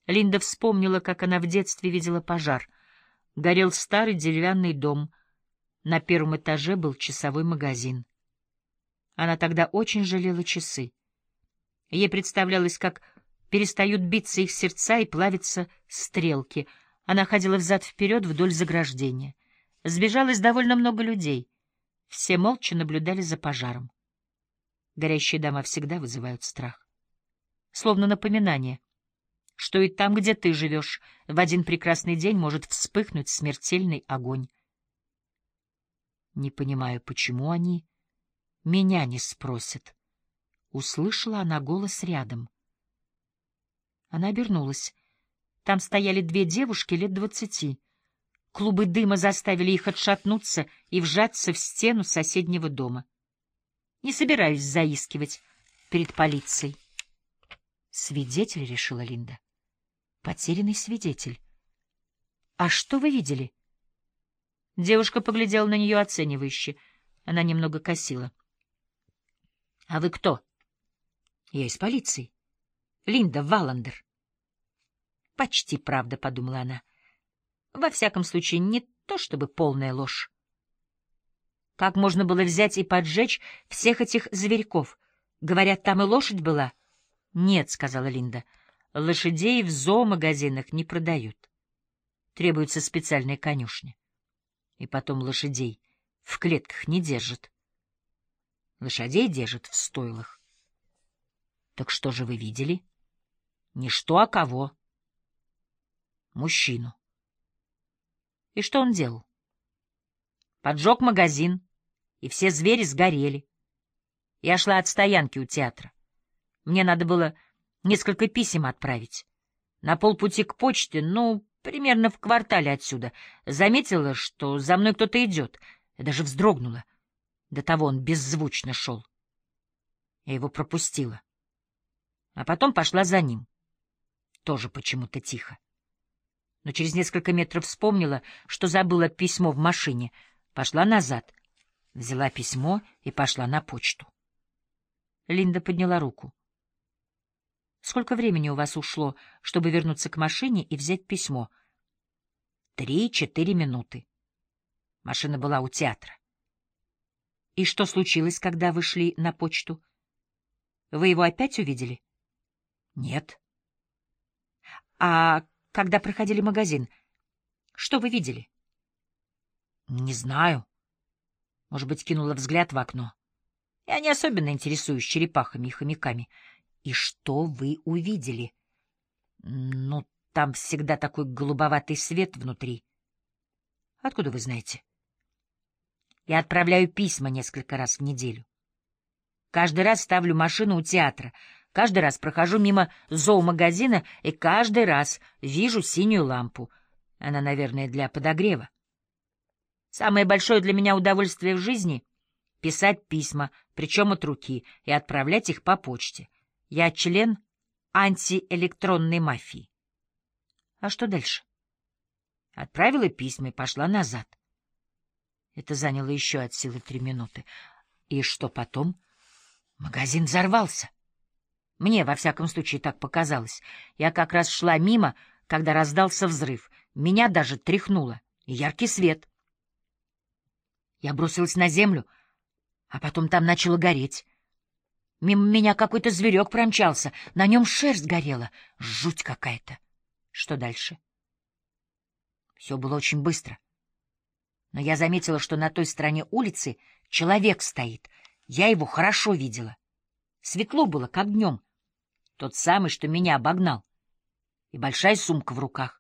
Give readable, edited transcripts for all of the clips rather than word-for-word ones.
Линда вспомнила, как она в детстве видела пожар. Горел старый деревянный дом. На первом этаже был часовой магазин. Она тогда очень жалела часы. Ей представлялось, как перестают биться их сердца и плавятся стрелки. Она ходила взад-вперед вдоль заграждения. Сбежалось довольно много людей. Все молча наблюдали за пожаром. Горящие дома всегда вызывают страх. Словно напоминание, что и там, где ты живешь, в один прекрасный день может вспыхнуть смертельный огонь. Не понимаю, почему они меня не спросят. Услышала она голос рядом. Она обернулась. Там стояли две девушки лет 20. Клубы дыма заставили их отшатнуться и вжаться в стену соседнего дома. Не собираюсь заискивать перед полицией. Свидетель, решила Линда. Потерянный свидетель. А что вы видели? Девушка поглядела на нее оценивающе. Она немного косила. — А вы кто? — Я из полиции. Линда Валандер. — Почти правда, — подумала она. Во всяком случае, не то чтобы полная ложь. Как можно было взять и поджечь всех этих зверьков? Говорят, там и лошадь была? — Нет, — сказала Линда. — Лошадей в зоомагазинах не продают. Требуется специальная конюшня. И потом лошадей в клетках не держат. Лошадей держат в стойлах. Так что же вы видели? Не что, а кого? Мужчину. И что он делал? Поджег магазин, и все звери сгорели. Я шла от стоянки у театра. Мне надо было несколько писем отправить. На полпути к почте, примерно в квартале отсюда, заметила, что за мной кто-то идет. Я даже вздрогнула. До того он беззвучно шел. Я его пропустила. А потом пошла за ним. Тоже почему-то тихо. Но через несколько метров вспомнила, что забыла письмо в машине. Пошла назад. Взяла письмо и пошла на почту. Линда подняла руку. Сколько времени у вас ушло, чтобы вернуться к машине и взять письмо? 3-4 минуты. Машина была у театра. И что случилось, когда вы шли на почту? Вы его опять увидели? Нет. А когда проходили магазин, что вы видели? Не знаю. Может быть, кинула взгляд в окно. Я не особенно интересуюсь черепахами и хомяками. И что вы увидели? Там всегда такой голубоватый свет внутри. Откуда вы знаете? Я отправляю письма несколько раз в неделю. Каждый раз ставлю машину у театра, каждый раз прохожу мимо зоомагазина и каждый раз вижу синюю лампу. Она, наверное, для подогрева. Самое большое для меня удовольствие в жизни — писать письма, причем от руки, и отправлять их по почте. Я член антиэлектронной мафии. А что дальше? Отправила письма и пошла назад. Это заняло еще от силы 3 минуты. И что потом? Магазин взорвался. Мне, во всяком случае, так показалось. Я как раз шла мимо, когда раздался взрыв. Меня даже тряхнуло. И яркий свет. Я бросилась на землю, а потом там начало гореть. Мимо меня какой-то зверек промчался. На нем шерсть горела. Жуть какая-то. Что дальше? Все было очень быстро. Но я заметила, что на той стороне улицы человек стоит. Я его хорошо видела. Светло было, как днем. Тот самый, что меня обогнал. И большая сумка в руках.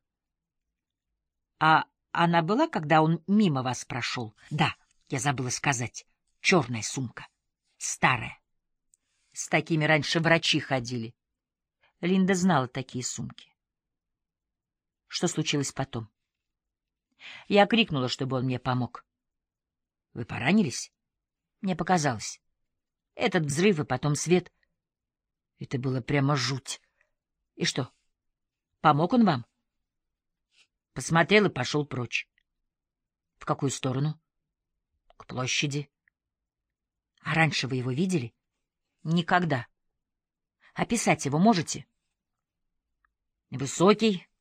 А она была, когда он мимо вас прошел? Да, я забыла сказать. Черная сумка. Старая. С такими раньше врачи ходили. Линда знала такие сумки. Что случилось потом? Я крикнула, чтобы он мне помог. Вы поранились? Мне показалось. Этот взрыв и потом свет. Это было прямо жуть. И что, помог он вам? Посмотрел и пошел прочь. В какую сторону? К площади. А раньше вы его видели? Никогда. Описать его можете? Высокий,